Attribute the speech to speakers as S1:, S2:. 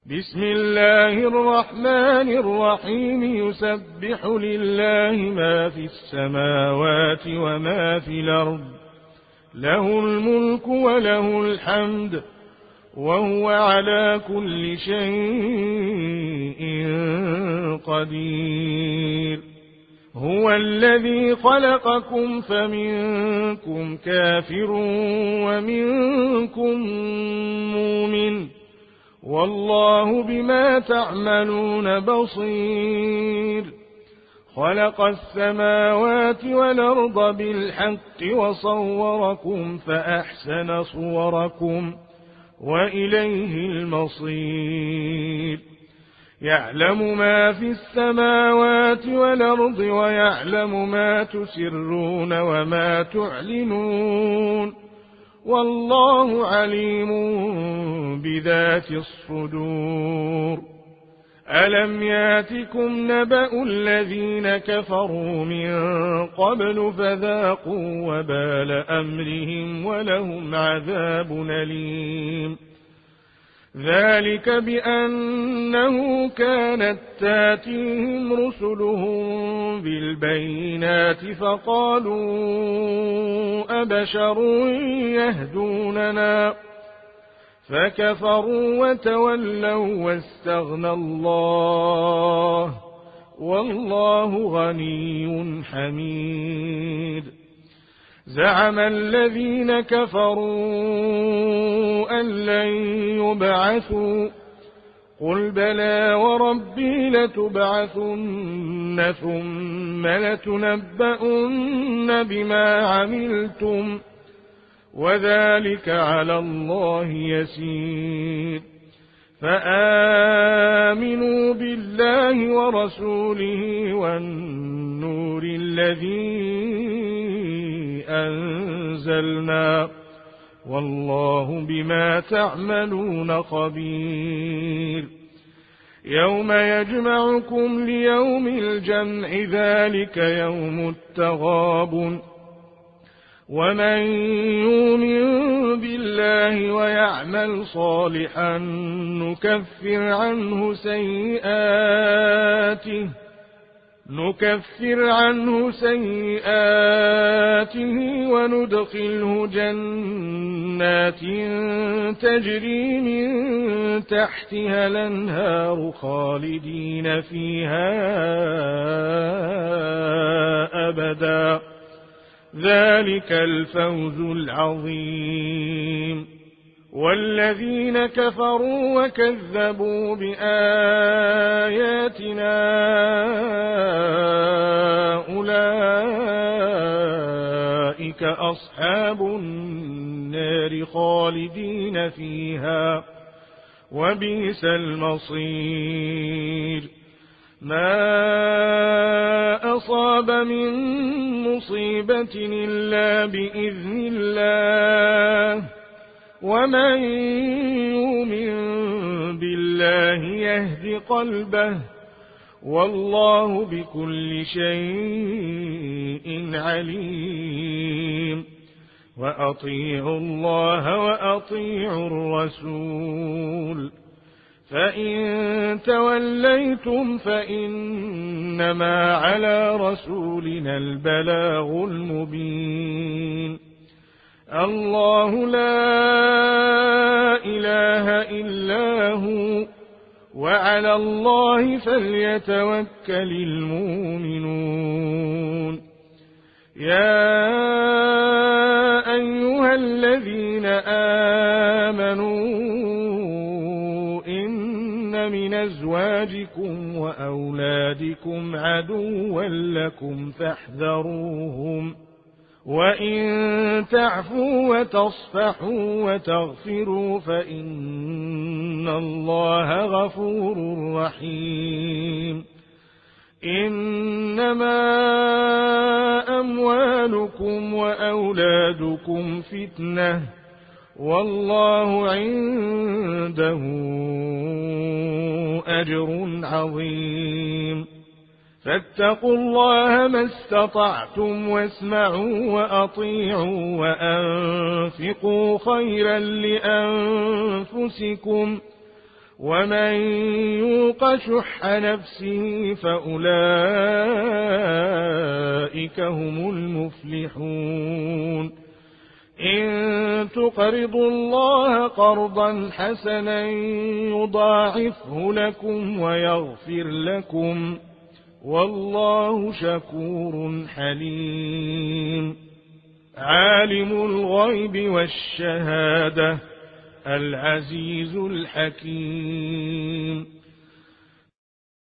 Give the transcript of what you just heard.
S1: بسم الله الرحمن الرحيم. يسبح لله ما في السماوات وما في الأرض، له الملك وله الحمد، وهو على كل شيء قدير. هو الذي خلقكم فمنكم كافر ومنكم مؤمن، والله بما تعملون بصير. خلق السماوات والأرض بالحق وصوركم فأحسن صوركم وإليه المصير. يعلم ما في السماوات والأرض ويعلم ما تسرون وما تعلنون، والله عليم بذات الصدور. ألم ياتكم نبأ الذين كفروا من قبل فذاقوا وبال أمرهم ولهم عذاب أليم. ذلك بأنه كانت تاتيهم رسلهم بالبينات فقالوا أبشر يهدوننا، فكفروا وتولوا واستغنى الله، والله غني حميد. زعم الذين كفروا أن لن يبعثوا، قل بلى وربي لتبعثن ثم لتنبؤن بما عملتم، وذلك على الله يسير. فآمنوا بالله ورسوله والنور الذي أنزلنا، والله بما تعملون خبير. يوم يجمعكم ليوم الجمع، ذلك يوم التغابن. ومن يؤمن بالله ويعمل صالحا نكفر عنه سيئاته وندخله جنات تجري من تحتها الأنهار خالدين فيها أبدا، ذلك الفوز العظيم. والذين كفروا وكذبوا بآياتنا أولئك أصحاب النار خالدين فيها، وبئس المصير. ما أصاب من مصيبة إلا بإذن الله، ومن يؤمن بالله يهد قلبه، والله بكل شيء عليم. وأطيعوا الله وأطيعوا الرسول، فإن توليتم فإنما على رسولنا البلاغ المبين. الله لا إله إلا هو، وعلى الله فليتوكل المؤمنون. يا أيها الذين آمنوا إن من أزواجكم وأولادكم عدوا لكم فاحذروهم، وإن تعفوا وتصفحوا وتغفروا فإن الله غفور رحيم. إنما أموالكم وأولادكم فتنة، والله عنده أجر عظيم. فاتقوا الله ما استطعتم واسمعوا وأطيعوا وأنفقوا خيرا لأنفسكم ومن يوق شح نفسه فأولئك هم المفلحون إن تقرضوا الله قرضا حسنا يضاعفه لكم ويغفر لكم والله شكور حليم عالم الغيب والشهادة العزيز الحكيم